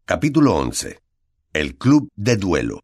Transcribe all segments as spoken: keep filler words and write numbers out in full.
Capítulo once. El Club de Duelo.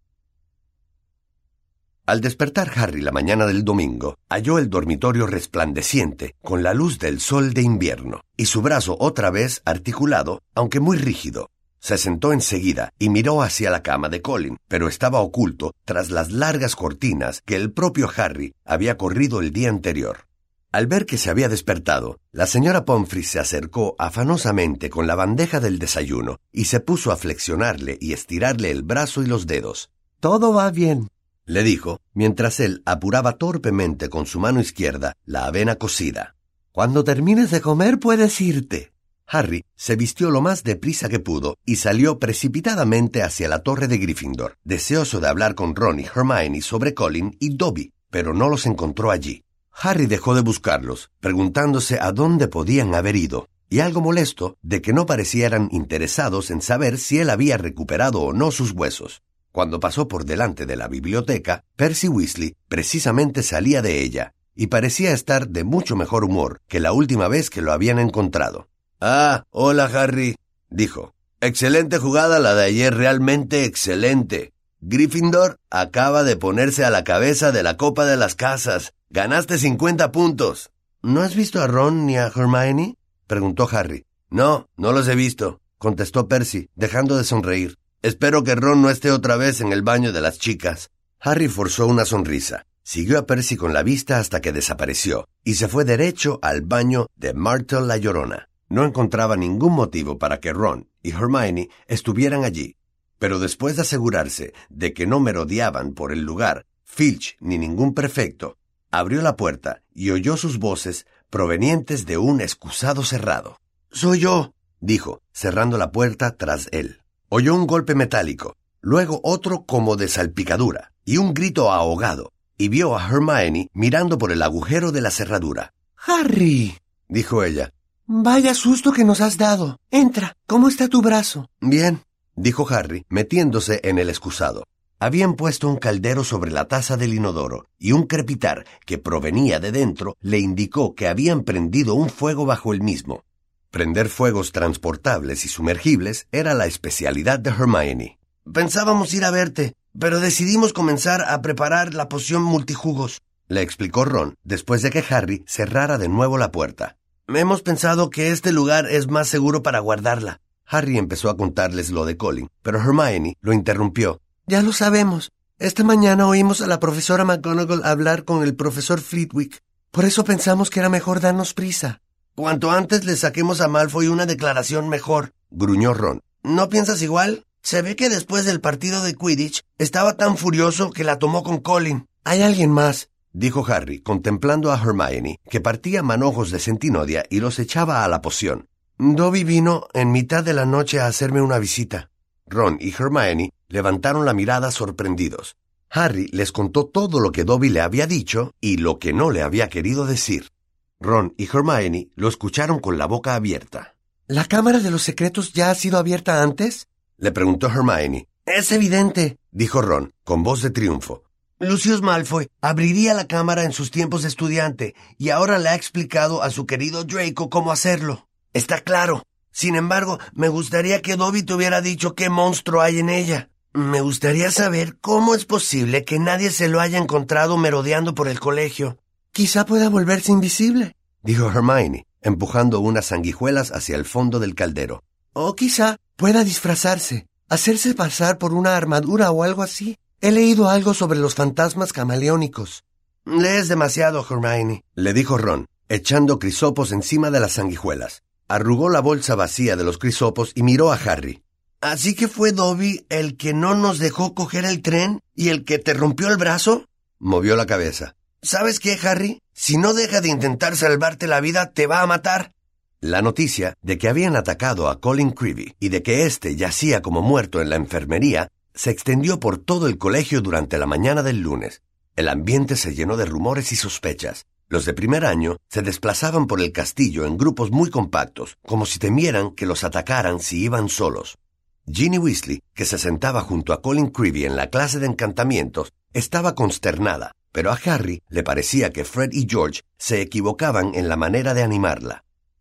Al despertar Harry la mañana del domingo, halló el dormitorio resplandeciente con la luz del sol de invierno, y su brazo otra vez articulado, aunque muy rígido. Se sentó enseguida y miró hacia la cama de Colin, pero estaba oculto tras las largas cortinas que el propio Harry había corrido el día anterior. Al ver que se había despertado, la señora Pomfrey se acercó afanosamente con la bandeja del desayuno y se puso a flexionarle y estirarle el brazo y los dedos. «Todo va bien», le dijo, mientras él apuraba torpemente con su mano izquierda la avena cocida. «Cuando termines de comer puedes irte». Harry se vistió lo más deprisa que pudo y salió precipitadamente hacia la torre de Gryffindor, deseoso de hablar con Ron y Hermione sobre Colin y Dobby, pero no los encontró allí. Harry dejó de buscarlos, preguntándose a dónde podían haber ido, y algo molesto de que no parecieran interesados en saber si él había recuperado o no sus huesos. Cuando pasó por delante de la biblioteca, Percy Weasley precisamente salía de ella, y parecía estar de mucho mejor humor que la última vez que lo habían encontrado. «Ah, hola Harry», dijo. «Excelente jugada la de ayer, realmente excelente. Gryffindor acaba de ponerse a la cabeza de la Copa de las Casas. Ganaste cincuenta puntos. ¿No has visto a Ron ni a Hermione?», preguntó Harry. «No, no los he visto», contestó Percy, dejando de sonreír. «Espero que Ron no esté otra vez en el baño de las chicas». Harry forzó una sonrisa. Siguió a Percy con la vista hasta que desapareció, y se fue derecho al baño de Myrtle la Llorona. No encontraba ningún motivo para que Ron y Hermione estuvieran allí, pero después de asegurarse de que no merodeaban por el lugar Filch ni ningún prefecto, abrió la puerta y oyó sus voces provenientes de un excusado cerrado. «Soy yo», dijo, cerrando la puerta tras él. Oyó un golpe metálico, luego otro como de salpicadura, y un grito ahogado, y vio a Hermione mirando por el agujero de la cerradura. «Harry», dijo ella. «Vaya susto que nos has dado. Entra, ¿cómo está tu brazo?» «Bien», dijo Harry, metiéndose en el excusado. Habían puesto un caldero sobre la taza del inodoro, y un crepitar que provenía de dentro le indicó que habían prendido un fuego bajo el mismo. Prender fuegos transportables y sumergibles era la especialidad de Hermione. «Pensábamos ir a verte, pero decidimos comenzar a preparar la poción multijugos», le explicó Ron, después de que Harry cerrara de nuevo la puerta. «Hemos pensado que este lugar es más seguro para guardarla». Harry empezó a contarles lo de Colin, pero Hermione lo interrumpió. «Ya lo sabemos. Esta mañana oímos a la profesora McGonagall hablar con el profesor Flitwick. Por eso pensamos que era mejor darnos prisa». «Cuanto antes le saquemos a Malfoy una declaración mejor», gruñó Ron. «¿No piensas igual? Se ve que después del partido de Quidditch estaba tan furioso que la tomó con Colin». «Hay alguien más», dijo Harry, contemplando a Hermione, que partía manojos de centinodia y los echaba a la poción. «Dobby vino en mitad de la noche a hacerme una visita». Ron y Hermione levantaron la mirada sorprendidos. Harry les contó todo lo que Dobby le había dicho y lo que no le había querido decir. Ron y Hermione lo escucharon con la boca abierta. «¿La Cámara de los Secretos ya ha sido abierta antes?», le preguntó Hermione. «Es evidente», dijo Ron, con voz de triunfo. «Lucius Malfoy abriría la cámara en sus tiempos de estudiante y ahora le ha explicado a su querido Draco cómo hacerlo. Está claro. Sin embargo, me gustaría que Dobby te hubiera dicho qué monstruo hay en ella. Me gustaría saber cómo es posible que nadie se lo haya encontrado merodeando por el colegio». «Quizá pueda volverse invisible», dijo Hermione, empujando unas sanguijuelas hacia el fondo del caldero. «O quizá pueda disfrazarse, hacerse pasar por una armadura o algo así. He leído algo sobre los fantasmas camaleónicos». «Lees demasiado, Hermione», le dijo Ron, echando crisopos encima de las sanguijuelas. Arrugó la bolsa vacía de los crisopos y miró a Harry. «¿Así que fue Dobby el que no nos dejó coger el tren y el que te rompió el brazo?» Movió la cabeza. «¿Sabes qué, Harry? Si no deja de intentar salvarte la vida, te va a matar». La noticia de que habían atacado a Colin Creevey y de que éste yacía como muerto en la enfermería se extendió por todo el colegio durante la mañana del lunes. El ambiente se llenó de rumores y sospechas. Los de primer año se desplazaban por el castillo en grupos muy compactos, como si temieran que los atacaran si iban solos. Ginny Weasley, que se sentaba junto a Colin Creevey en la clase de encantamientos, estaba consternada, pero a Harry le parecía que Fred y George se equivocaban en la manera de animarla.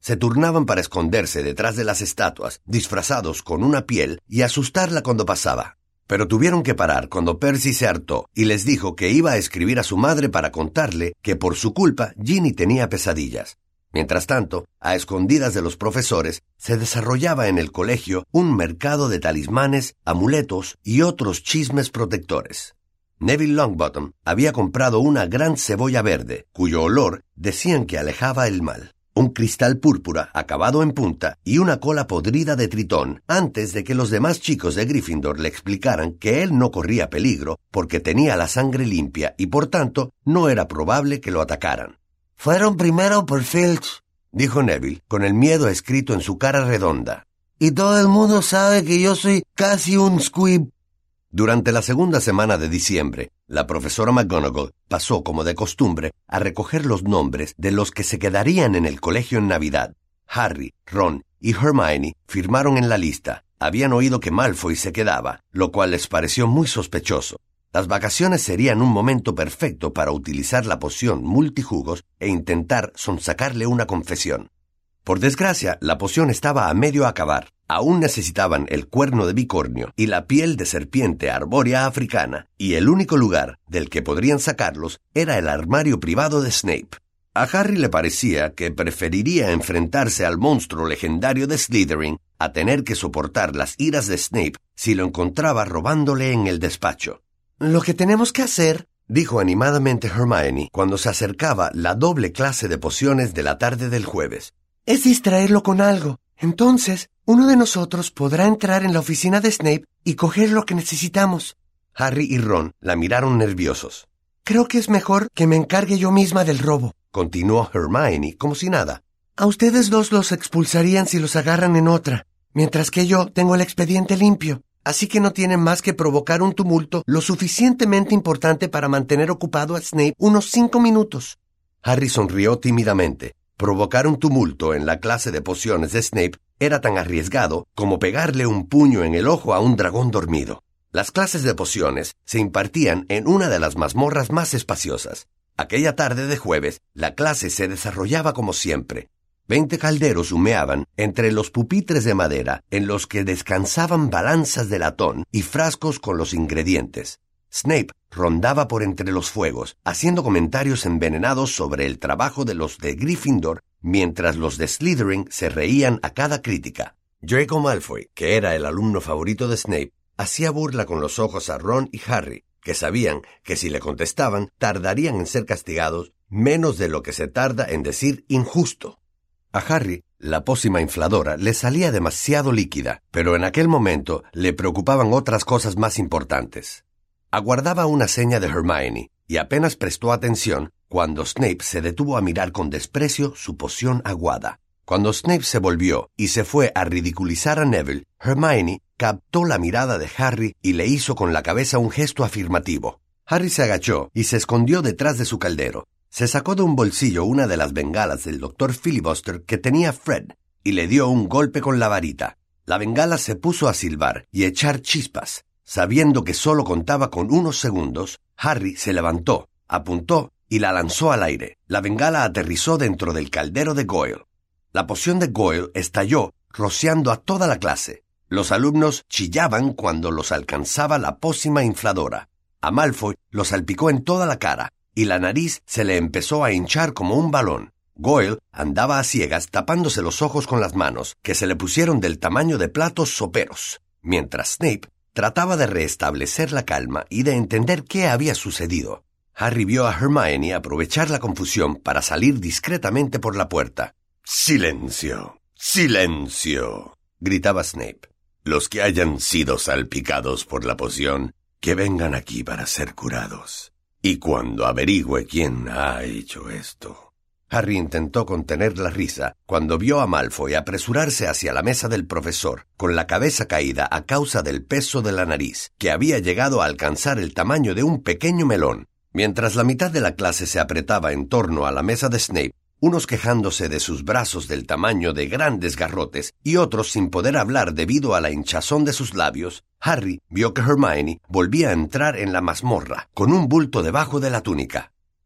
se turnaban para esconderse detrás de las estatuas, disfrazados con una piel, y asustarla cuando pasaba. Pero tuvieron que parar cuando Percy se hartó y les dijo que iba a escribir a su madre para contarle que por su culpa Ginny tenía pesadillas. Mientras tanto, a escondidas de los profesores, se desarrollaba en el colegio un mercado de talismanes, amuletos y otros chismes protectores. Neville Longbottom había comprado una gran cebolla verde, cuyo olor decían que alejaba el mal, un cristal púrpura acabado en punta y una cola podrida de tritón antes de que los demás chicos de Gryffindor le explicaran que él no corría peligro porque tenía la sangre limpia y por tanto no era probable que lo atacaran. Fueron primero por Filch, dijo Neville, con el miedo escrito en su cara redonda. Y todo el mundo sabe que yo soy casi un squib. Durante la segunda semana de diciembre, la profesora McGonagall pasó, como de costumbre, a recoger los nombres de los que se quedarían en el colegio en Navidad. Harry, Ron y Hermione firmaron en la lista. Habían oído que Malfoy se quedaba, lo cual les pareció muy sospechoso. Las vacaciones serían un momento perfecto para utilizar la poción multijugos e intentar sonsacarle una confesión. Por desgracia, la poción estaba a medio acabar. Aún necesitaban el cuerno de bicornio y la piel de serpiente arbórea africana, y el único lugar del que podrían sacarlos era el armario privado de Snape. A Harry le parecía que preferiría enfrentarse al monstruo legendario de Slytherin a tener que soportar las iras de Snape si lo encontraba robándole en el despacho. Lo que tenemos que hacer, dijo animadamente Hermione cuando se acercaba la doble clase de pociones de la tarde del jueves, es distraerlo con algo. Entonces, uno de nosotros podrá entrar en la oficina de Snape y coger lo que necesitamos. Harry y Ron la miraron nerviosos. Creo que es mejor que me encargue yo misma del robo, continuó Hermione como si nada. A ustedes dos los expulsarían si los agarran en otra, mientras que yo tengo el expediente limpio. Así que no tienen más que provocar un tumulto lo suficientemente importante para mantener ocupado a Snape unos cinco minutos. Harry sonrió tímidamente. Provocar un tumulto en la clase de pociones de Snape era tan arriesgado como pegarle un puño en el ojo a un dragón dormido. Las clases de pociones se impartían en una de las mazmorras más espaciosas. Aquella tarde de jueves, la clase se desarrollaba como siempre. Veinte calderos humeaban entre los pupitres de madera en los que descansaban balanzas de latón y frascos con los ingredientes. Snape rondaba por entre los fuegos, haciendo comentarios envenenados sobre el trabajo de los de Gryffindor, mientras los de Slytherin se reían a cada crítica. Draco Malfoy, que era el alumno favorito de Snape, hacía burla con los ojos a Ron y Harry, que sabían que si le contestaban tardarían en ser castigados menos de lo que se tarda en decir injusto. A Harry, la pócima infladora le salía demasiado líquida, pero en aquel momento le preocupaban otras cosas más importantes. Aguardaba una seña de Hermione y apenas prestó atención cuando Snape se detuvo a mirar con desprecio su poción aguada. Cuando Snape se volvió y se fue a ridiculizar a Neville, Hermione captó la mirada de Harry y le hizo con la cabeza un gesto afirmativo. Harry se agachó y se escondió detrás de su caldero. Se sacó de un bolsillo una de las bengalas del doctor Filibuster que tenía Fred y le dio un golpe con la varita. La bengala se puso a silbar y echar chispas. Sabiendo que solo contaba con unos segundos, Harry se levantó, apuntó y la lanzó al aire. La bengala aterrizó dentro del caldero de Goyle. La poción de Goyle estalló, rociando a toda la clase. Los alumnos chillaban cuando los alcanzaba la pócima infladora. A Malfoy lo salpicó en toda la cara, y la nariz se le empezó a hinchar como un balón. Goyle andaba a ciegas tapándose los ojos con las manos, que se le pusieron del tamaño de platos soperos, mientras Snape trataba de restablecer la calma y de entender qué había sucedido. Harry vio a Hermione aprovechar la confusión para salir discretamente por la puerta. «¡Silencio! ¡Silencio!», gritaba Snape. «Los que hayan sido salpicados por la poción, que vengan aquí para ser curados. Y cuando averigüe quién ha hecho esto...». Harry intentó contener la risa cuando vio a Malfoy apresurarse hacia la mesa del profesor, con la cabeza caída a causa del peso de la nariz, que había llegado a alcanzar el tamaño de un pequeño melón. Mientras la mitad de la clase se apretaba en torno a la mesa de Snape, unos quejándose de sus brazos del tamaño de grandes garrotes y otros sin poder hablar debido a la hinchazón de sus labios, Harry vio que Hermione volvía a entrar en la mazmorra, con un bulto debajo de la túnica.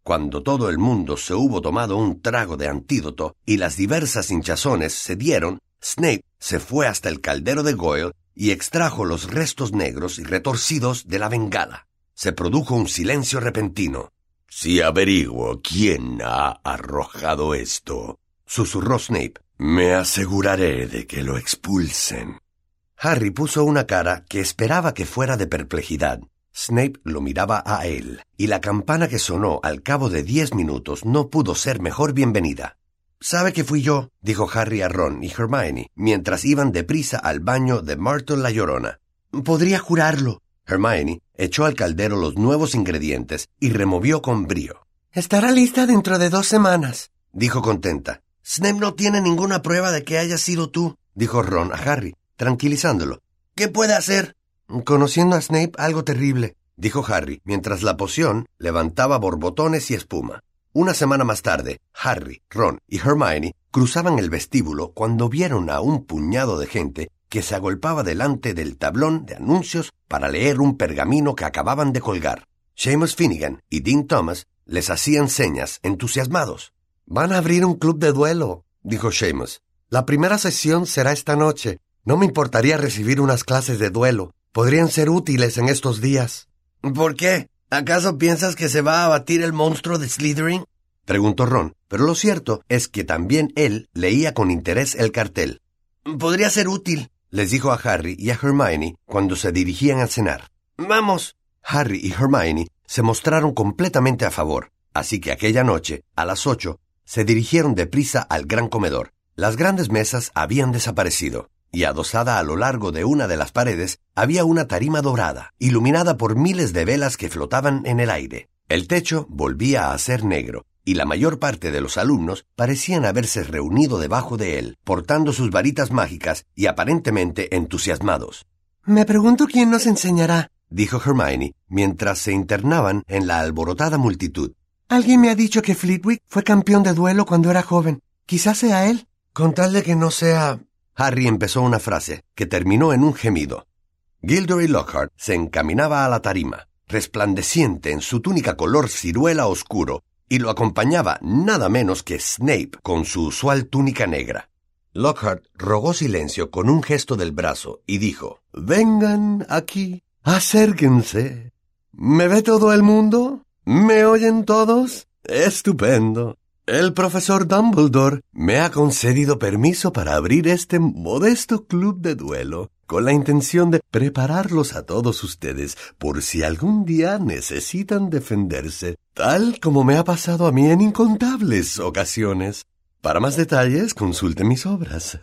Cuando todo el mundo se hubo tomado un trago de antídoto y las diversas hinchazones cedieron, Snape se fue hasta el caldero de Goyle y extrajo los restos negros y retorcidos de la bengala. Se produjo un silencio repentino. «Si averiguo quién ha arrojado esto», susurró Snape, «me aseguraré de que lo expulsen». Harry puso una cara que esperaba que fuera de perplejidad. Snape lo miraba a él, y la campana que sonó al cabo de diez minutos no pudo ser mejor bienvenida. «Sabe que fui yo», dijo Harry a Ron y Hermione, mientras iban deprisa al baño de Myrtle la Llorona. «Podría jurarlo». Hermione echó al caldero los nuevos ingredientes y removió con brío. «Estará lista dentro de dos semanas», dijo contenta. «Snape no tiene ninguna prueba de que haya sido tú», dijo Ron a Harry, tranquilizándolo. «¿Qué puede hacer?» «Conociendo a Snape, algo terrible», dijo Harry, mientras la poción levantaba borbotones y espuma. Una semana más tarde, Harry, Ron y Hermione cruzaban el vestíbulo cuando vieron a un puñado de gente que se agolpaba delante del tablón de anuncios para leer un pergamino que acababan de colgar. Seamus Finnegan y Dean Thomas les hacían señas entusiasmados. «Van a abrir un club de duelo», dijo Seamus. «La primera sesión será esta noche. No me importaría recibir unas clases de duelo. Podrían ser útiles en estos días». «¿Por qué? ¿Acaso piensas que se va a abatir el monstruo de Slytherin?», preguntó Ron, pero lo cierto es que también él leía con interés el cartel. «Podría ser útil», les dijo a Harry y a Hermione cuando se dirigían a cenar. «Vamos». Harry y Hermione se mostraron completamente a favor, así que aquella noche, a las ocho, se dirigieron deprisa al gran comedor. Las grandes mesas habían desaparecido, y adosada a lo largo de una de las paredes había una tarima dorada, iluminada por miles de velas que flotaban en el aire. El techo volvía a ser negro, y la mayor parte de los alumnos parecían haberse reunido debajo de él, portando sus varitas mágicas y aparentemente entusiasmados. «Me pregunto quién nos enseñará», dijo Hermione, mientras se internaban en la alborotada multitud. «Alguien me ha dicho que Flitwick fue campeón de duelo cuando era joven. Quizás sea él». «Con tal de que no sea...» Harry empezó una frase que terminó en un gemido. Gilderoy Lockhart se encaminaba a la tarima, resplandeciente en su túnica color ciruela oscuro, y lo acompañaba nada menos que Snape con su usual túnica negra. Lockhart rogó silencio con un gesto del brazo y dijo: «Vengan aquí, acérquense. ¿Me ve todo el mundo? ¿Me oyen todos? Estupendo. El profesor Dumbledore me ha concedido permiso para abrir este modesto club de duelo, con la intención de prepararlos a todos ustedes por si algún día necesitan defenderse, tal como me ha pasado a mí en incontables ocasiones. Para más detalles, consulte mis obras.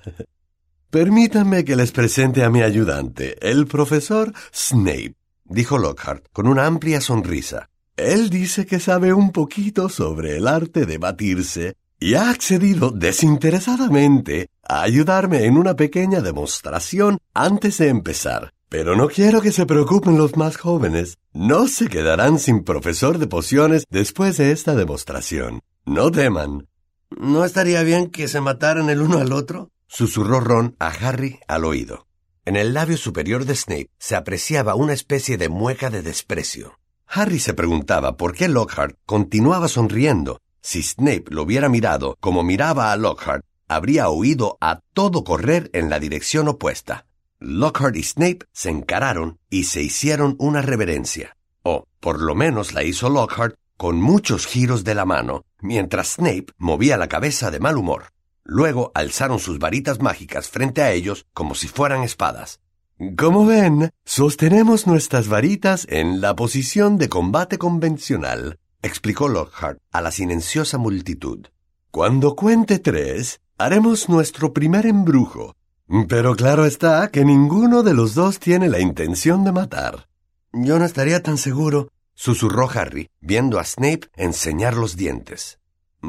Permítanme que les presente a mi ayudante, el profesor Snape», dijo Lockhart con una amplia sonrisa. «Él dice que sabe un poquito sobre el arte de batirse y ha accedido desinteresadamente a ayudarme en una pequeña demostración antes de empezar. Pero no quiero que se preocupen los más jóvenes. No se quedarán sin profesor de pociones después de esta demostración. No teman». «¿No estaría bien que se mataran el uno al otro?», susurró Ron a Harry al oído. En el labio superior de Snape se apreciaba una especie de mueca de desprecio. Harry se preguntaba por qué Lockhart continuaba sonriendo. Si Snape lo hubiera mirado como miraba a Lockhart, habría oído a todo correr en la dirección opuesta. Lockhart y Snape se encararon y se hicieron una reverencia. O, por lo menos la hizo Lockhart con muchos giros de la mano, mientras Snape movía la cabeza de mal humor. Luego alzaron sus varitas mágicas frente a ellos como si fueran espadas. «Como ven, sostenemos nuestras varitas en la posición de combate convencional», explicó Lockhart a la silenciosa multitud. «Cuando cuente tres, haremos nuestro primer embrujo. Pero claro está que ninguno de los dos tiene la intención de matar». «Yo no estaría tan seguro», susurró Harry, viendo a Snape enseñar los dientes.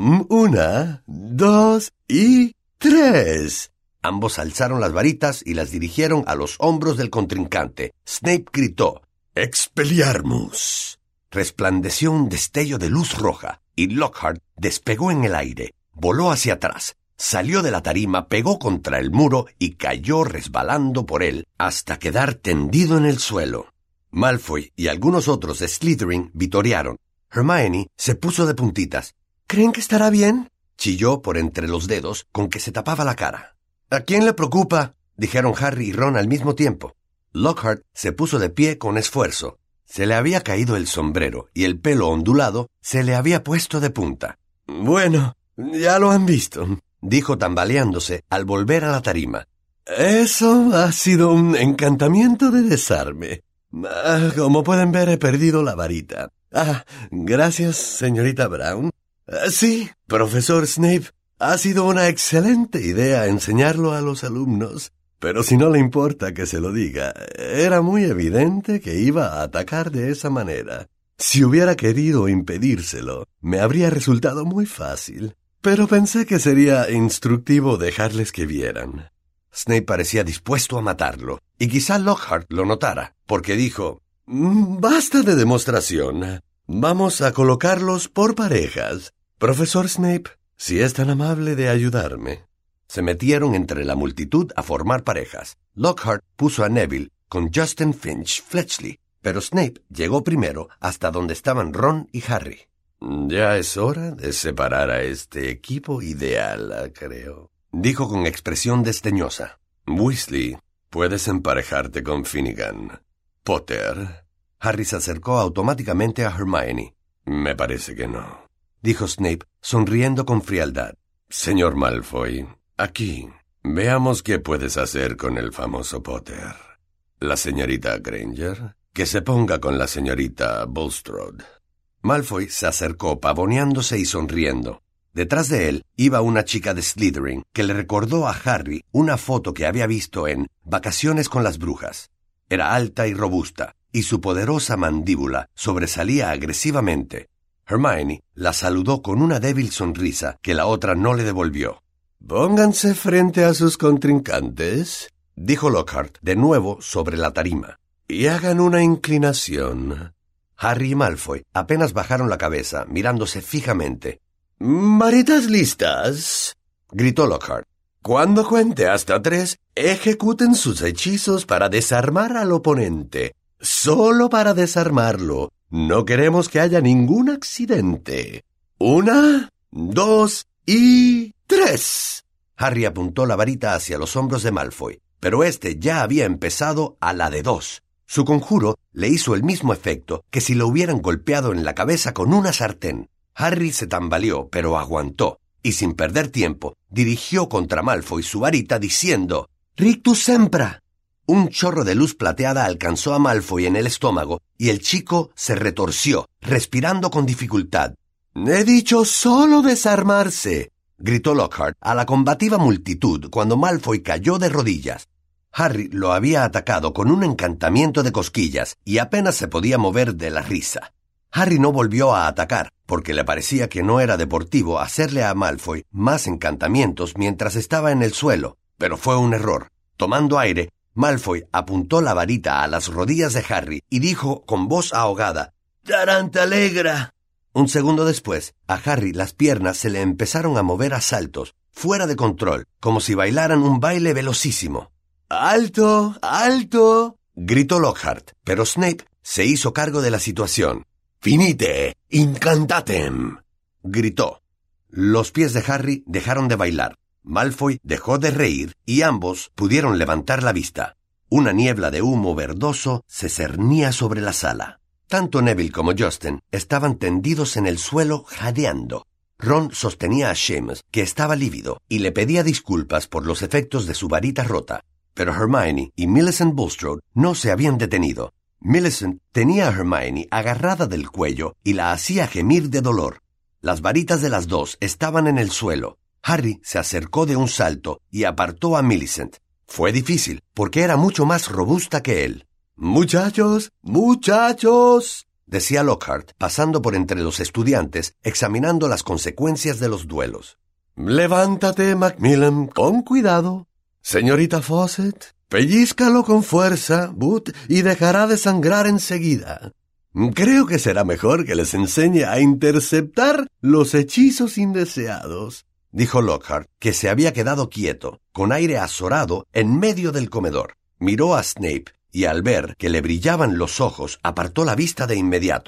«Una, dos y tres». Ambos alzaron las varitas y las dirigieron a los hombros del contrincante. Snape gritó: «Expelliarmus». Resplandeció un destello de luz roja, y Lockhart despegó en el aire, voló hacia atrás, salió de la tarima, pegó contra el muro y cayó resbalando por él hasta quedar tendido en el suelo. Malfoy y algunos otros de Slytherin vitorearon. Hermione se puso de puntitas. ¿Creen que estará bien?, chilló por entre los dedos con que se tapaba la cara. ¿A quién le preocupa?, dijeron Harry y Ron al mismo tiempo. Lockhart se puso de pie con esfuerzo. Se le había caído el sombrero y el pelo ondulado se le había puesto de punta. «Bueno, ya lo han visto», dijo tambaleándose al volver a la tarima. «Eso ha sido un encantamiento de desarme. Ah, como pueden ver, he perdido la varita. Ah, gracias, señorita Brown. Ah, sí, profesor Snape, ha sido una excelente idea enseñarlo a los alumnos. Pero si no le importa que se lo diga, era muy evidente que iba a atacar de esa manera. Si hubiera querido impedírselo, me habría resultado muy fácil. Pero pensé que sería instructivo dejarles que vieran». Snape parecía dispuesto a matarlo, y quizá Lockhart lo notara, porque dijo: «Basta de demostración. Vamos a colocarlos por parejas. Profesor Snape, si es tan amable de ayudarme». Se metieron entre la multitud a formar parejas. Lockhart puso a Neville con Justin Finch Fletchley, pero Snape llegó primero hasta donde estaban Ron y Harry. «Ya es hora de separar a este equipo ideal, creo», dijo con expresión desdeñosa. «Weasley, puedes emparejarte con Finnegan. Potter». Harry se acercó automáticamente a Hermione. «Me parece que no», dijo Snape, sonriendo con frialdad. «Señor Malfoy, aquí, veamos qué puedes hacer con el famoso Potter. La señorita Granger, que se ponga con la señorita Bulstrode». Malfoy se acercó pavoneándose y sonriendo. Detrás de él iba una chica de Slytherin que le recordó a Harry una foto que había visto en Vacaciones con las brujas. Era alta y robusta, y su poderosa mandíbula sobresalía agresivamente. Hermione la saludó con una débil sonrisa que la otra no le devolvió. «Pónganse frente a sus contrincantes», dijo Lockhart de nuevo sobre la tarima, «y hagan una inclinación». Harry y Malfoy apenas bajaron la cabeza, mirándose fijamente. «¿Varitas listas?», gritó Lockhart. «Cuando cuente hasta tres, ejecuten sus hechizos para desarmar al oponente. Solo para desarmarlo. No queremos que haya ningún accidente. Una, dos y tres». Harry apuntó la varita hacia los hombros de Malfoy, pero éste ya había empezado a la de dos. Su conjuro le hizo el mismo efecto que si lo hubieran golpeado en la cabeza con una sartén. Harry se tambaleó, pero aguantó, y sin perder tiempo, dirigió contra Malfoy su varita diciendo: «Rictus Sempra». Un chorro de luz plateada alcanzó a Malfoy en el estómago, y el chico se retorció, respirando con dificultad. «He dicho solo desarmarse», gritó Lockhart a la combativa multitud cuando Malfoy cayó de rodillas. Harry lo había atacado con un encantamiento de cosquillas y apenas se podía mover de la risa. Harry no volvió a atacar, porque le parecía que no era deportivo hacerle a Malfoy más encantamientos mientras estaba en el suelo, pero fue un error. Tomando aire, Malfoy apuntó la varita a las rodillas de Harry y dijo con voz ahogada: «¡Tarantalegra!». Un segundo después, a Harry las piernas se le empezaron a mover a saltos, fuera de control, como si bailaran un baile velocísimo. «¡Alto! ¡Alto!», gritó Lockhart, pero Snape se hizo cargo de la situación. «Finite incantatem», gritó. Los pies de Harry dejaron de bailar. Malfoy dejó de reír y ambos pudieron levantar la vista. Una niebla de humo verdoso se cernía sobre la sala. Tanto Neville como Justin estaban tendidos en el suelo jadeando. Ron sostenía a Seamus, que estaba lívido, y le pedía disculpas por los efectos de su varita rota. Pero Hermione y Millicent Bulstrode no se habían detenido. Millicent tenía a Hermione agarrada del cuello y la hacía gemir de dolor. Las varitas de las dos estaban en el suelo. Harry se acercó de un salto y apartó a Millicent. Fue difícil, porque era mucho más robusta que él. «Muchachos, muchachos», decía Lockhart, pasando por entre los estudiantes, examinando las consecuencias de los duelos. «Levántate, Macmillan, con cuidado. Señorita Fawcett, pellízcalo con fuerza, Boot, y dejará de sangrar enseguida. Creo que será mejor que les enseñe a interceptar los hechizos indeseados», dijo Lockhart, que se había quedado quieto, con aire azorado, en medio del comedor. Miró a Snape, y al ver que le brillaban los ojos, apartó la vista de inmediato.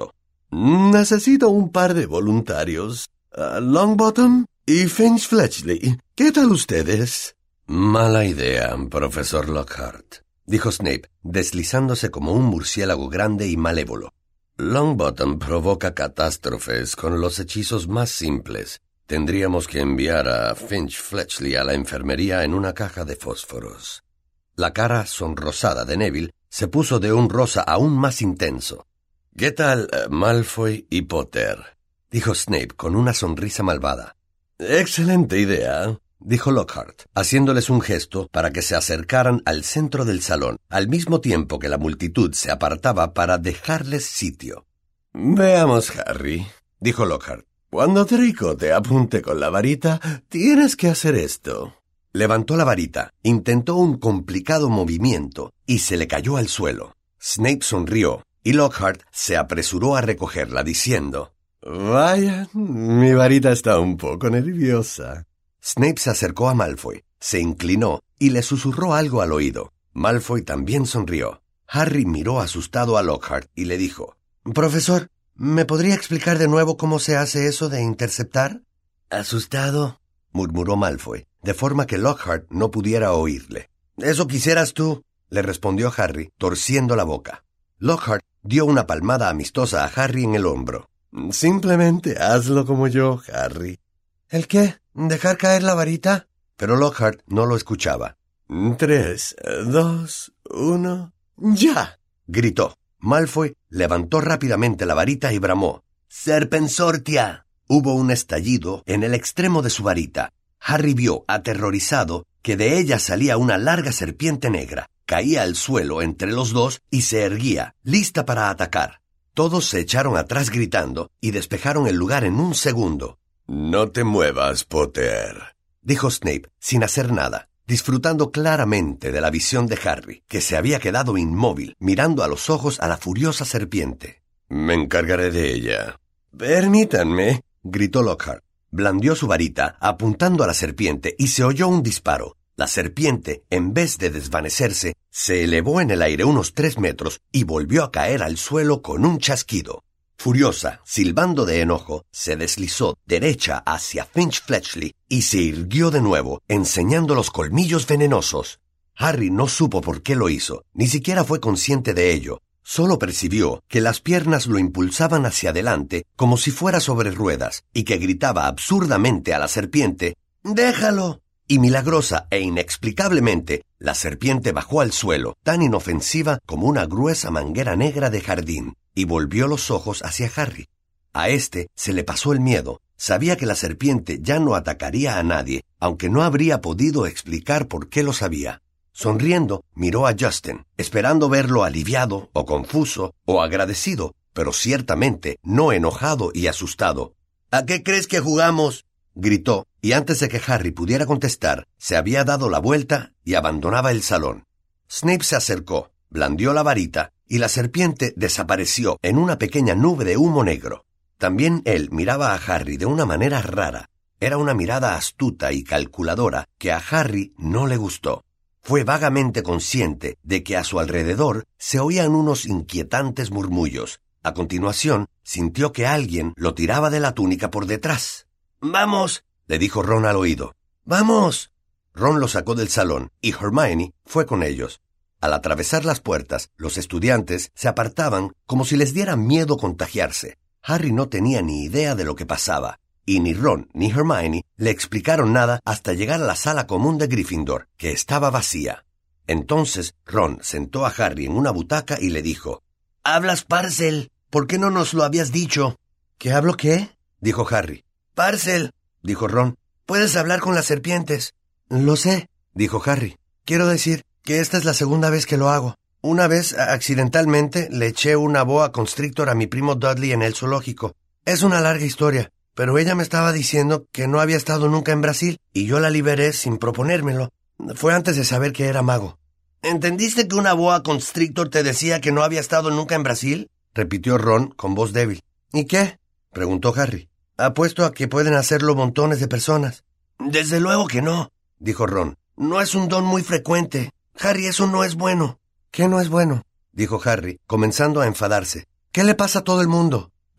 Necesito un par de voluntarios. Uh, Longbottom y Finch Fletchley. ¿Qué tal ustedes? Mala idea, profesor Lockhart, dijo Snape, deslizándose como un murciélago grande y malévolo. Longbottom provoca catástrofes con los hechizos más simples. Tendríamos que enviar a Finch Fletchley a la enfermería en una caja de fósforos. La cara sonrosada de Neville se puso de un rosa aún más intenso. ¿Qué tal, uh, Malfoy y Potter?, dijo Snape con una sonrisa malvada. Excelente idea, dijo Lockhart, haciéndoles un gesto para que se acercaran al centro del salón, al mismo tiempo que la multitud se apartaba para dejarles sitio. Veamos, Harry, dijo Lockhart. Cuando Draco te apunte con la varita, tienes que hacer esto. Levantó la varita, intentó un complicado movimiento y se le cayó al suelo. Snape sonrió y Lockhart se apresuró a recogerla diciendo: «Vaya, mi varita está un poco nerviosa». Snape se acercó a Malfoy, se inclinó y le susurró algo al oído. Malfoy también sonrió. Harry miró asustado a Lockhart y le dijo: «Profesor, ¿me podría explicar de nuevo cómo se hace eso de interceptar?» «¿Asustado?», murmuró Malfoy, de forma que Lockhart no pudiera oírle. «Eso quisieras tú», le respondió Harry, torciendo la boca. Lockhart dio una palmada amistosa a Harry en el hombro. «Simplemente hazlo como yo, Harry». «¿El qué? ¿Dejar caer la varita?» Pero Lockhart no lo escuchaba. «Tres, dos, uno, ¡ya!», gritó. Malfoy levantó rápidamente la varita y bramó: «¡Serpensortia!». Hubo un estallido en el extremo de su varita. Harry vio, aterrorizado, que de ella salía una larga serpiente negra. Caía al suelo entre los dos y se erguía, lista para atacar. Todos se echaron atrás gritando y despejaron el lugar en un segundo. «No te muevas, Potter», dijo Snape, sin hacer nada, disfrutando claramente de la visión de Harry, que se había quedado inmóvil, mirando a los ojos a la furiosa serpiente. «Me encargaré de ella». «Permítanme», gritó Lockhart. Blandió su varita, apuntando a la serpiente, y se oyó un disparo. La serpiente, en vez de desvanecerse, se elevó en el aire unos tres metros y volvió a caer al suelo con un chasquido. Furiosa, silbando de enojo, se deslizó derecha hacia Finch Fletchley y se irguió de nuevo, enseñando los colmillos venenosos. Harry no supo por qué lo hizo, ni siquiera fue consciente de ello. Solo percibió que las piernas lo impulsaban hacia adelante como si fuera sobre ruedas y que gritaba absurdamente a la serpiente: «¡Déjalo!». Y milagrosa e inexplicablemente, la serpiente bajó al suelo, tan inofensiva como una gruesa manguera negra de jardín, y volvió los ojos hacia Harry. A este se le pasó el miedo. Sabía que la serpiente ya no atacaría a nadie, aunque no habría podido explicar por qué lo sabía. Sonriendo, miró a Justin, esperando verlo aliviado, o confuso, o agradecido, pero ciertamente no enojado y asustado. «¿A qué crees que jugamos?», gritó, y antes de que Harry pudiera contestar, se había dado la vuelta y abandonaba el salón. Snape se acercó, blandió la varita, y la serpiente desapareció en una pequeña nube de humo negro. También él miraba a Harry de una manera rara. Era una mirada astuta y calculadora que a Harry no le gustó. Fue vagamente consciente de que a su alrededor se oían unos inquietantes murmullos. A continuación, sintió que alguien lo tiraba de la túnica por detrás. «¡Vamos!», le dijo Ron al oído. «¡Vamos!». Ron lo sacó del salón y Hermione fue con ellos. Al atravesar las puertas, los estudiantes se apartaban como si les diera miedo contagiarse. Harry no tenía ni idea de lo que pasaba, y ni Ron ni Hermione le explicaron nada hasta llegar a la sala común de Gryffindor, que estaba vacía. Entonces Ron sentó a Harry en una butaca y le dijo: «¿Hablas Parcel? ¿Por qué no nos lo habías dicho?» «¿Qué hablo qué?», dijo Harry. «Parcel», dijo Ron. «Puedes hablar con las serpientes». «Lo sé», dijo Harry. «Quiero decir que esta es la segunda vez que lo hago. Una vez, accidentalmente, le eché una boa constrictor a mi primo Dudley en el zoológico. Es una larga historia, pero ella me estaba diciendo que no había estado nunca en Brasil, y yo la liberé sin proponérmelo. Fue antes de saber que era mago». «¿Entendiste que una boa constrictor te decía que no había estado nunca en Brasil?», repitió Ron con voz débil. «¿Y qué?», preguntó Harry. «Apuesto a que pueden hacerlo montones de personas». «Desde luego que no», dijo Ron. «No es un don muy frecuente. Harry, eso no es bueno». «¿Qué no es bueno?», dijo Harry, comenzando a enfadarse. «¿Qué le pasa a todo el mundo?».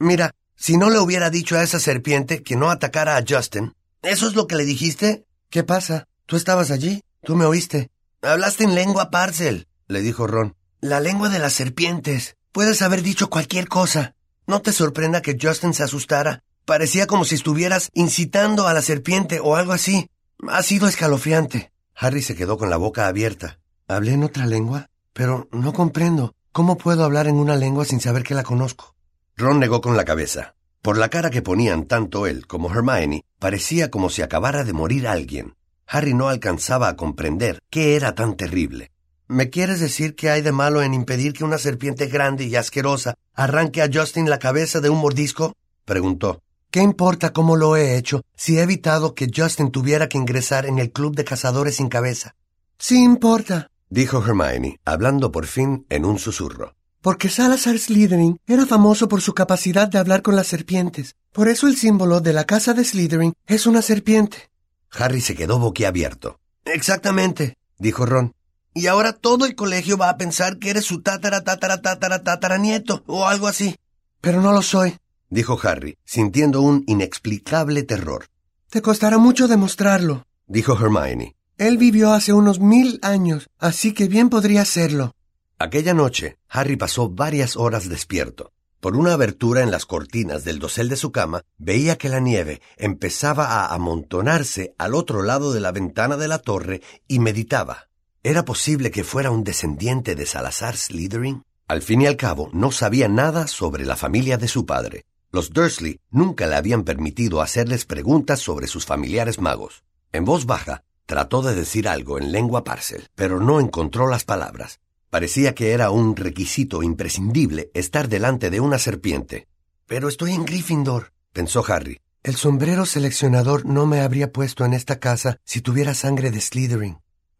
Mira, si no le hubiera dicho a esa serpiente que no atacara a Justin... ¿Eso es lo que le dijiste? ¿Qué pasa? ¿Tú estabas allí? ¿Tú me oíste? Hablaste en lengua Parcel, le dijo Ron. La lengua de las serpientes. Puedes haber dicho cualquier cosa. No te sorprenda que Justin se asustara. Parecía como si estuvieras incitando a la serpiente o algo así. Ha sido escalofriante. Harry se quedó con la boca abierta. ¿Hablé en otra lengua? Pero no comprendo. ¿Cómo puedo hablar en una lengua sin saber que la conozco? Ron negó con la cabeza. Por la cara que ponían tanto él como Hermione, parecía como si acabara de morir alguien. Harry no alcanzaba a comprender qué era tan terrible. ¿Me quieres decir que hay de malo en impedir que una serpiente grande y asquerosa arranque a Justin la cabeza de un mordisco? Preguntó. ¿Qué importa cómo lo he hecho si he evitado que Justin tuviera que ingresar en el club de cazadores sin cabeza? Sí importa, dijo Hermione, hablando por fin en un susurro. Porque Salazar Slytherin era famoso por su capacidad de hablar con las serpientes. Por eso el símbolo de la casa de Slytherin es una serpiente. Harry se quedó boquiabierto. Exactamente, dijo Ron. Y ahora todo el colegio va a pensar que eres su tatara tatara tatara tatara nieto o algo así. Pero no lo soy, dijo Harry, sintiendo un inexplicable terror. Te costará mucho demostrarlo, dijo Hermione. Él vivió hace unos mil años, así que bien podría serlo. Aquella noche, Harry pasó varias horas despierto. Por una abertura en las cortinas del dosel de su cama, veía que la nieve empezaba a amontonarse al otro lado de la ventana de la torre y meditaba. ¿Era posible que fuera un descendiente de Salazar Slytherin? Al fin y al cabo, no sabía nada sobre la familia de su padre. Los Dursley nunca le habían permitido hacerles preguntas sobre sus familiares magos. En voz baja, trató de decir algo en lengua Parcel, pero no encontró las palabras. Parecía que era un requisito imprescindible estar delante de una serpiente. Pero estoy en Gryffindor, pensó Harry. El sombrero seleccionador no me habría puesto en esta casa si tuviera sangre de Slytherin.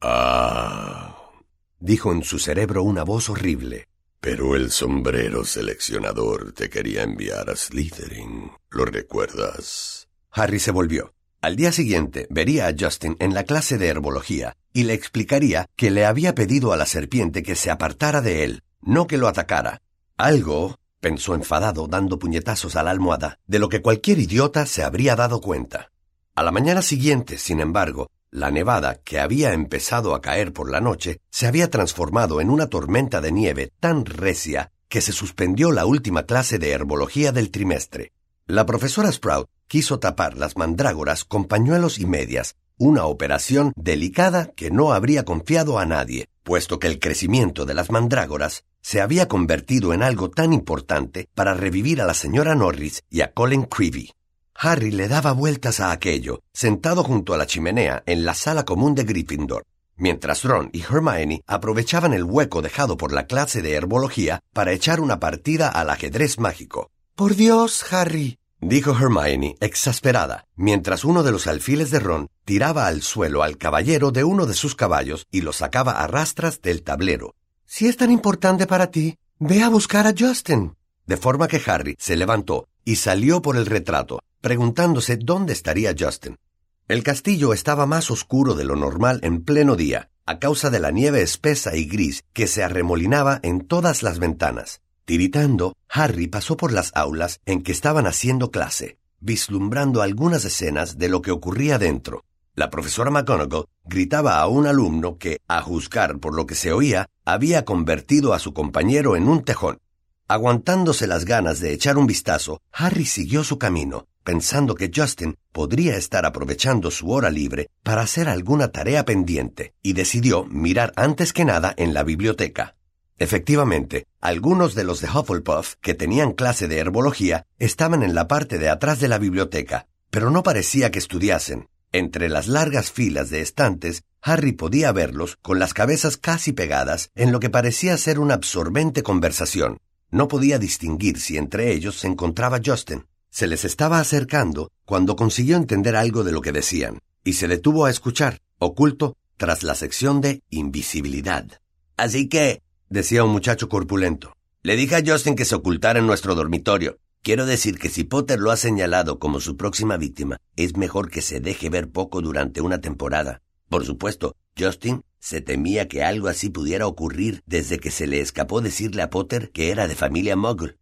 Ah, dijo en su cerebro una voz horrible. Pero el sombrero seleccionador te quería enviar a Slytherin. ¿Lo recuerdas? Harry se volvió. Al día siguiente vería a Justin en la clase de herbología y le explicaría que le había pedido a la serpiente que se apartara de él, no que lo atacara. Algo, pensó enfadado dando puñetazos a la almohada, de lo que cualquier idiota se habría dado cuenta. A la mañana siguiente, sin embargo, la nevada que había empezado a caer por la noche se había transformado en una tormenta de nieve tan recia que se suspendió la última clase de herbología del trimestre. La profesora Sprout quiso tapar las mandrágoras con pañuelos y medias, una operación delicada que no habría confiado a nadie, puesto que el crecimiento de las mandrágoras se había convertido en algo tan importante para revivir a la señora Norris y a Colin Creevy. Harry le daba vueltas a aquello, sentado junto a la chimenea en la sala común de Gryffindor, mientras Ron y Hermione aprovechaban el hueco dejado por la clase de herbología para echar una partida al ajedrez mágico. «Por Dios, Harry», dijo Hermione, exasperada, mientras uno de los alfiles de Ron tiraba al suelo al caballero de uno de sus caballos y lo sacaba a rastras del tablero. «Si es tan importante para ti, ve a buscar a Justin». De forma que Harry se levantó y salió por el retrato, preguntándose dónde estaría Justin. El castillo estaba más oscuro de lo normal en pleno día, a causa de la nieve espesa y gris que se arremolinaba en todas las ventanas. Tiritando, Harry pasó por las aulas en que estaban haciendo clase, vislumbrando algunas escenas de lo que ocurría dentro. La profesora McGonagall gritaba a un alumno que, a juzgar por lo que se oía, había convertido a su compañero en un tejón. Aguantándose las ganas de echar un vistazo, Harry siguió su camino, pensando que Justin podría estar aprovechando su hora libre para hacer alguna tarea pendiente, y decidió mirar antes que nada en la biblioteca. Efectivamente, algunos de los de Hufflepuff que tenían clase de herbología estaban en la parte de atrás de la biblioteca, pero no parecía que estudiasen. Entre las largas filas de estantes, Harry podía verlos con las cabezas casi pegadas en lo que parecía ser una absorbente conversación. No podía distinguir si entre ellos se encontraba Justin. Se les estaba acercando cuando consiguió entender algo de lo que decían, y se detuvo a escuchar, oculto tras la sección de invisibilidad. «Así que», decía un muchacho corpulento, «le dije a Justin que se ocultara en nuestro dormitorio. Quiero decir que si Potter lo ha señalado como su próxima víctima, es mejor que se deje ver poco durante una temporada. Por supuesto, Justin se temía que algo así pudiera ocurrir desde que se le escapó decirle a Potter que era de familia Muggle.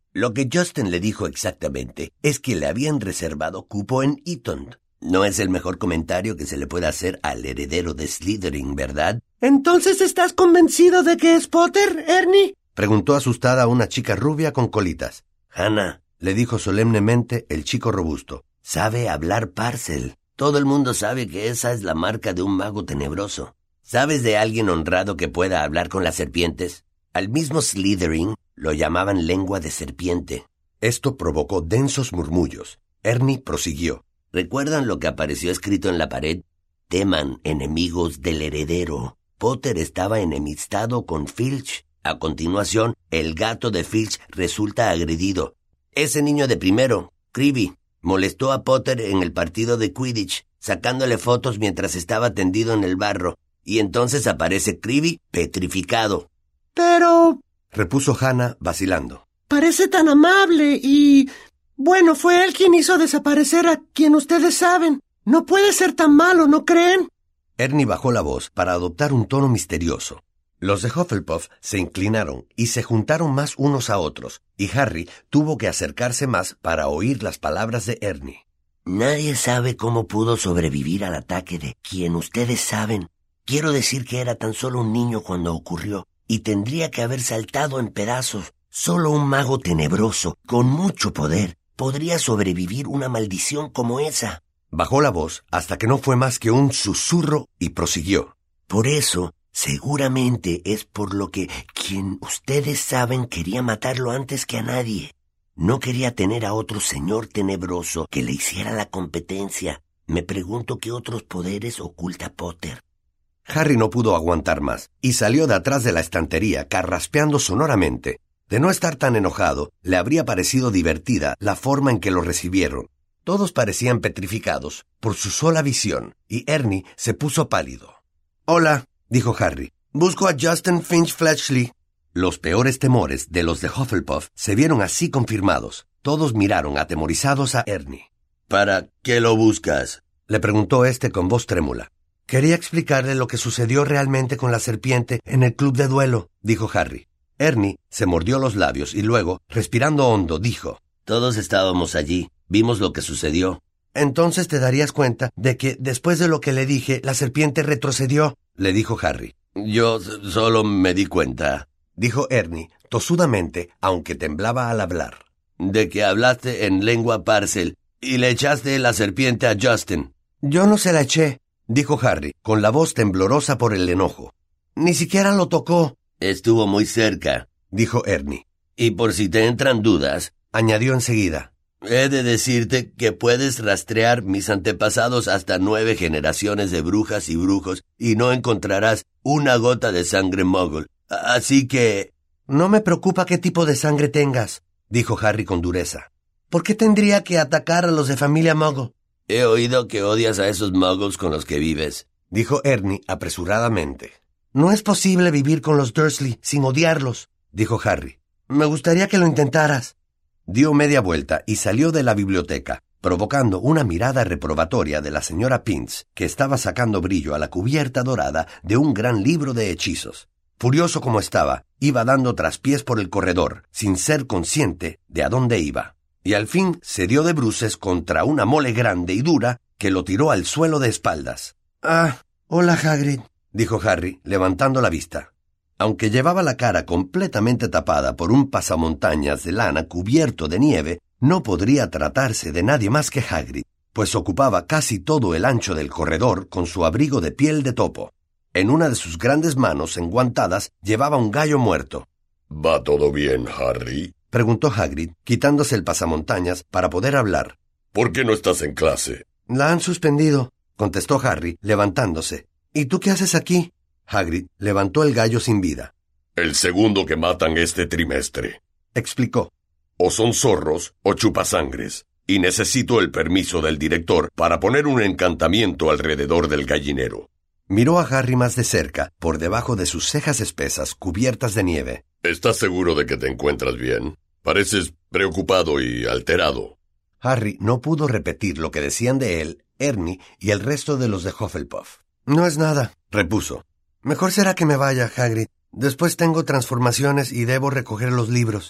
Lo que Justin le dijo exactamente es que le habían reservado cupo en Eton. No es el mejor comentario que se le pueda hacer al heredero de Slytherin, ¿verdad? ¿Entonces estás convencido de que es Potter, Ernie? Preguntó asustada una chica rubia con colitas. Hannah, le dijo solemnemente el chico robusto, sabe hablar Parcel. Todo el mundo sabe que esa es la marca de un mago tenebroso. ¿Sabes de alguien honrado que pueda hablar con las serpientes? Al mismo Slytherin lo llamaban lengua de serpiente. Esto provocó densos murmullos. Ernie prosiguió. ¿Recuerdan lo que apareció escrito en la pared? Teman, enemigos del heredero. Potter estaba enemistado con Filch. A continuación, el gato de Filch resulta agredido. Ese niño de primero, Creevy, molestó a Potter en el partido de Quidditch, sacándole fotos mientras estaba tendido en el barro. Y entonces aparece Creevy petrificado. Pero... repuso Hannah vacilando. Parece tan amable y... bueno, fue él quien hizo desaparecer a quien ustedes saben. No puede ser tan malo, ¿no creen? Ernie bajó la voz para adoptar un tono misterioso. Los de Hufflepuff se inclinaron y se juntaron más unos a otros, y Harry tuvo que acercarse más para oír las palabras de Ernie. Nadie sabe cómo pudo sobrevivir al ataque de quien ustedes saben. Quiero decir que era tan solo un niño cuando ocurrió, y tendría que haber saltado en pedazos. Solo un mago tenebroso, con mucho poder, podría sobrevivir una maldición como esa. Bajó la voz hasta que no fue más que un susurro y prosiguió. Por eso, seguramente es por lo que quien ustedes saben quería matarlo antes que a nadie. No quería tener a otro señor tenebroso que le hiciera la competencia. Me pregunto qué otros poderes oculta Potter. Harry no pudo aguantar más y salió de atrás de la estantería carraspeando sonoramente. De no estar tan enojado, le habría parecido divertida la forma en que lo recibieron. Todos parecían petrificados por su sola visión, y Ernie se puso pálido. «Hola», dijo Harry, «busco a Justin Finch Fletchley». Los peores temores de los de Hufflepuff se vieron así confirmados. Todos miraron atemorizados a Ernie. «¿Para qué lo buscas?», le preguntó este con voz trémula. «Quería explicarle lo que sucedió realmente con la serpiente en el club de duelo», dijo Harry. Ernie se mordió los labios y luego, respirando hondo, dijo, «Todos estábamos allí, vimos lo que sucedió». «Entonces te darías cuenta de que, después de lo que le dije, la serpiente retrocedió», le dijo Harry. «Yo solo me di cuenta», dijo Ernie, tosudamente, aunque temblaba al hablar, «de que hablaste en lengua Parcel y le echaste la serpiente a Justin». «Yo no se la eché», dijo Harry, con la voz temblorosa por el enojo. «Ni siquiera lo tocó». «Estuvo muy cerca», dijo Ernie. «Y por si te entran dudas», añadió enseguida, «he de decirte que puedes rastrear mis antepasados hasta nueve generaciones de brujas y brujos y no encontrarás una gota de sangre muggle. Así que...» «No me preocupa qué tipo de sangre tengas», dijo Harry con dureza. «¿Por qué tendría que atacar a los de familia muggle?» «He oído que odias a esos muggles con los que vives», dijo Ernie apresuradamente. «No es posible vivir con los Dursley sin odiarlos», dijo Harry. «Me gustaría que lo intentaras». Dio media vuelta y salió de la biblioteca, provocando una mirada reprobatoria de la señora Pince, que estaba sacando brillo a la cubierta dorada de un gran libro de hechizos. Furioso como estaba, iba dando traspiés por el corredor, sin ser consciente de a dónde iba. Y al fin se dio de bruces contra una mole grande y dura que lo tiró al suelo de espaldas. «Ah, hola Hagrid», dijo Harry, levantando la vista. Aunque llevaba la cara completamente tapada por un pasamontañas de lana cubierto de nieve, no podría tratarse de nadie más que Hagrid, pues ocupaba casi todo el ancho del corredor con su abrigo de piel de topo. En una de sus grandes manos enguantadas llevaba un gallo muerto. ¿Va todo bien, Harry?, preguntó Hagrid, quitándose el pasamontañas para poder hablar. ¿Por qué no estás en clase? La han suspendido, contestó Harry, levantándose. ¿Y tú qué haces aquí? Hagrid levantó el gallo sin vida. El segundo que matan este trimestre, explicó. O son zorros o chupasangres, y necesito el permiso del director para poner un encantamiento alrededor del gallinero. Miró a Harry más de cerca, por debajo de sus cejas espesas cubiertas de nieve. ¿Estás seguro de que te encuentras bien? Pareces preocupado y alterado. Harry no pudo repetir lo que decían de él, Ernie y el resto de los de Hufflepuff. «No es nada», repuso. «Mejor será que me vaya, Hagrid. Después tengo transformaciones y debo recoger los libros».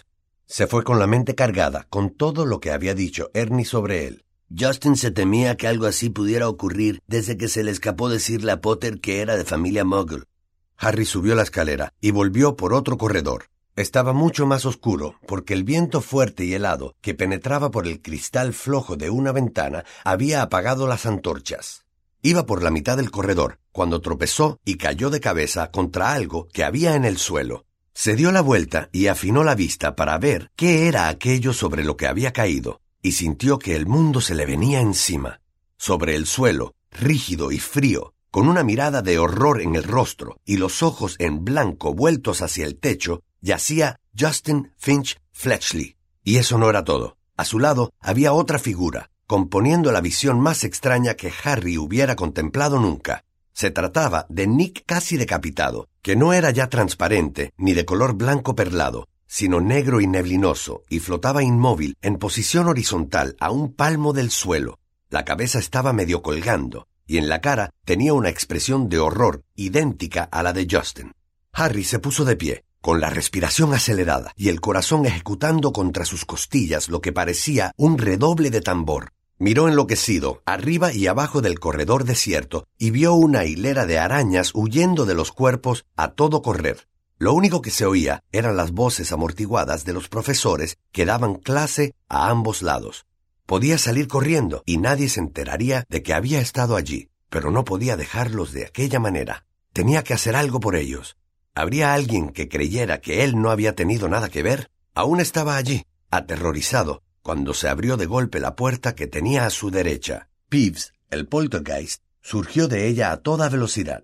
Se fue con la mente cargada con todo lo que había dicho Ernie sobre él. Justin se temía que algo así pudiera ocurrir desde que se le escapó decirle a Potter que era de familia Muggle. Harry subió la escalera y volvió por otro corredor. Estaba mucho más oscuro porque el viento fuerte y helado que penetraba por el cristal flojo de una ventana había apagado las antorchas. Iba por la mitad del corredor cuando tropezó y cayó de cabeza contra algo que había en el suelo. Se dio la vuelta y afinó la vista para ver qué era aquello sobre lo que había caído, y sintió que el mundo se le venía encima. Sobre el suelo, rígido y frío, con una mirada de horror en el rostro y los ojos en blanco vueltos hacia el techo, yacía Justin Finch Fletchley. Y eso no era todo. A su lado había otra figura, componiendo la visión más extraña que Harry hubiera contemplado nunca. Se trataba de Nick casi decapitado, que no era ya transparente ni de color blanco perlado, sino negro y neblinoso, y flotaba inmóvil en posición horizontal a un palmo del suelo. La cabeza estaba medio colgando, y en la cara tenía una expresión de horror idéntica a la de Justin. Harry se puso de pie, con la respiración acelerada y el corazón ejecutando contra sus costillas lo que parecía un redoble de tambor. Miró enloquecido arriba y abajo del corredor desierto y vio una hilera de arañas huyendo de los cuerpos a todo correr. Lo único que se oía eran las voces amortiguadas de los profesores que daban clase a ambos lados. Podía salir corriendo y nadie se enteraría de que había estado allí, pero no podía dejarlos de aquella manera. Tenía que hacer algo por ellos. ¿Habría alguien que creyera que él no había tenido nada que ver? Aún estaba allí, aterrorizado, cuando se abrió de golpe la puerta que tenía a su derecha. Peeves, el poltergeist, surgió de ella a toda velocidad.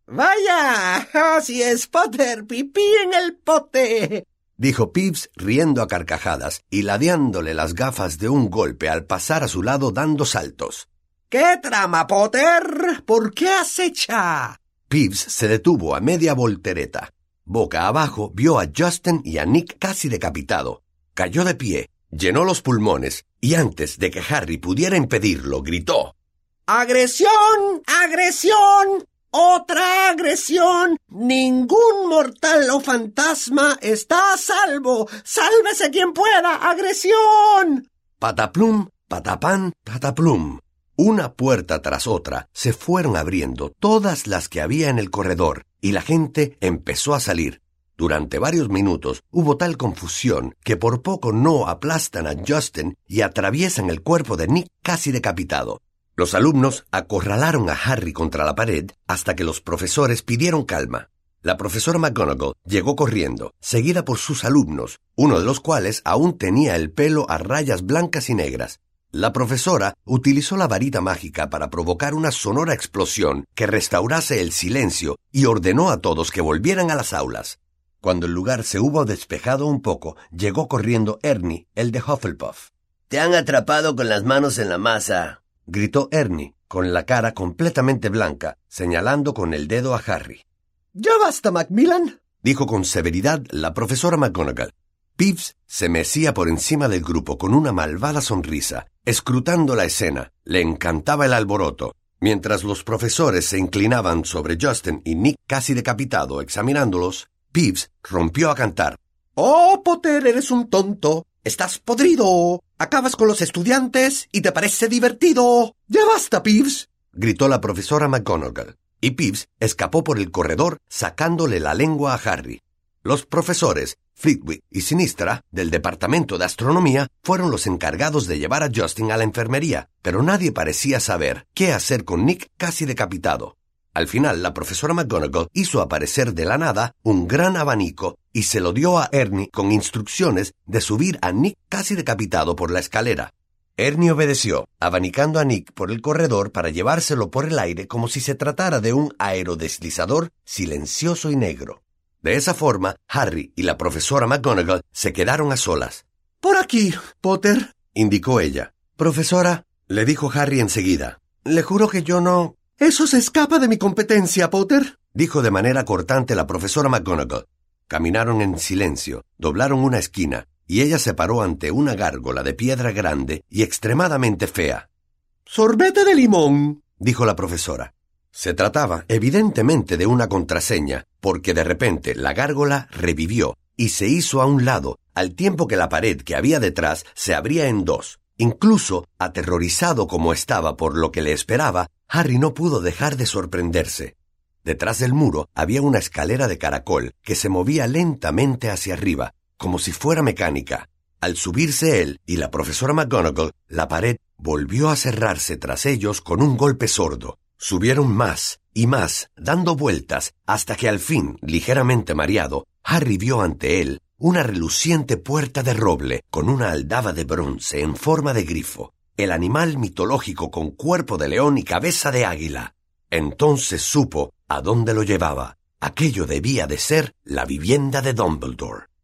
¡Vaya! ¡Así es, Potter! ¡Pipí en el pote! Dijo Peeves riendo a carcajadas y ladeándole las gafas de un golpe al pasar a su lado dando saltos. ¿Qué trama, Potter? ¿Por qué acecha? Peeves se detuvo a media voltereta. Boca abajo vio a Justin y a Nick casi decapitado. Cayó de pie, llenó los pulmones y antes de que Harry pudiera impedirlo, gritó: ¡Agresión! ¡Agresión! ¡Otra agresión! ¡Ningún mortal o fantasma está a salvo! ¡Sálvese quien pueda! ¡Agresión! Pataplum, patapán, pataplum. Una puerta tras otra se fueron abriendo todas las que había en el corredor y la gente empezó a salir. Durante varios minutos hubo tal confusión que por poco no aplastan a Justin y atraviesan el cuerpo de Nick casi decapitado. Los alumnos acorralaron a Harry contra la pared hasta que los profesores pidieron calma. La profesora McGonagall llegó corriendo, seguida por sus alumnos, uno de los cuales aún tenía el pelo a rayas blancas y negras. La profesora utilizó la varita mágica para provocar una sonora explosión que restaurase el silencio y ordenó a todos que volvieran a las aulas. Cuando el lugar se hubo despejado un poco, llegó corriendo Ernie, el de Hufflepuff. «Te han atrapado con las manos en la masa», gritó Ernie, con la cara completamente blanca, señalando con el dedo a Harry. «¡Ya basta, Macmillan!», dijo con severidad la profesora McGonagall. Peeves se mecía por encima del grupo con una malvada sonrisa, escrutando la escena. Le encantaba el alboroto. Mientras los profesores se inclinaban sobre Justin y Nick casi decapitado examinándolos, Peeves rompió a cantar. «¡Oh, Potter, eres un tonto! ¡Estás podrido! Acabas con los estudiantes y te parece divertido. ¡Ya basta, Peeves!», gritó la profesora McGonagall, y Peeves escapó por el corredor sacándole la lengua a Harry. Los profesores Flitwick y Sinistra, del departamento de astronomía, fueron los encargados de llevar a Justin a la enfermería, pero nadie parecía saber qué hacer con Nick casi decapitado. Al final, la profesora McGonagall hizo aparecer de la nada un gran abanico y se lo dio a Ernie con instrucciones de subir a Nick casi decapitado por la escalera. Ernie obedeció, abanicando a Nick por el corredor para llevárselo por el aire como si se tratara de un aerodeslizador silencioso y negro. De esa forma, Harry y la profesora McGonagall se quedaron a solas. «Por aquí, Potter», indicó ella. «Profesora», le dijo Harry enseguida, «le juro que yo no...» «Eso se escapa de mi competencia, Potter», dijo de manera cortante la profesora McGonagall. Caminaron en silencio, doblaron una esquina, y ella se paró ante una gárgola de piedra grande y extremadamente fea. «Sorbete de limón», dijo la profesora. Se trataba, evidentemente, de una contraseña, porque de repente la gárgola revivió y se hizo a un lado, al tiempo que la pared que había detrás se abría en dos. Incluso, aterrorizado como estaba por lo que le esperaba, Harry no pudo dejar de sorprenderse. Detrás del muro había una escalera de caracol que se movía lentamente hacia arriba, como si fuera mecánica. Al subirse él y la profesora McGonagall, la pared volvió a cerrarse tras ellos con un golpe sordo. Subieron más y más, dando vueltas, hasta que al fin, ligeramente mareado, Harry vio ante él una reluciente puerta de roble con una aldaba de bronce en forma de grifo, el animal mitológico con cuerpo de león y cabeza de águila. Entonces supo a dónde lo llevaba. Aquello debía de ser la vivienda de Dumbledore.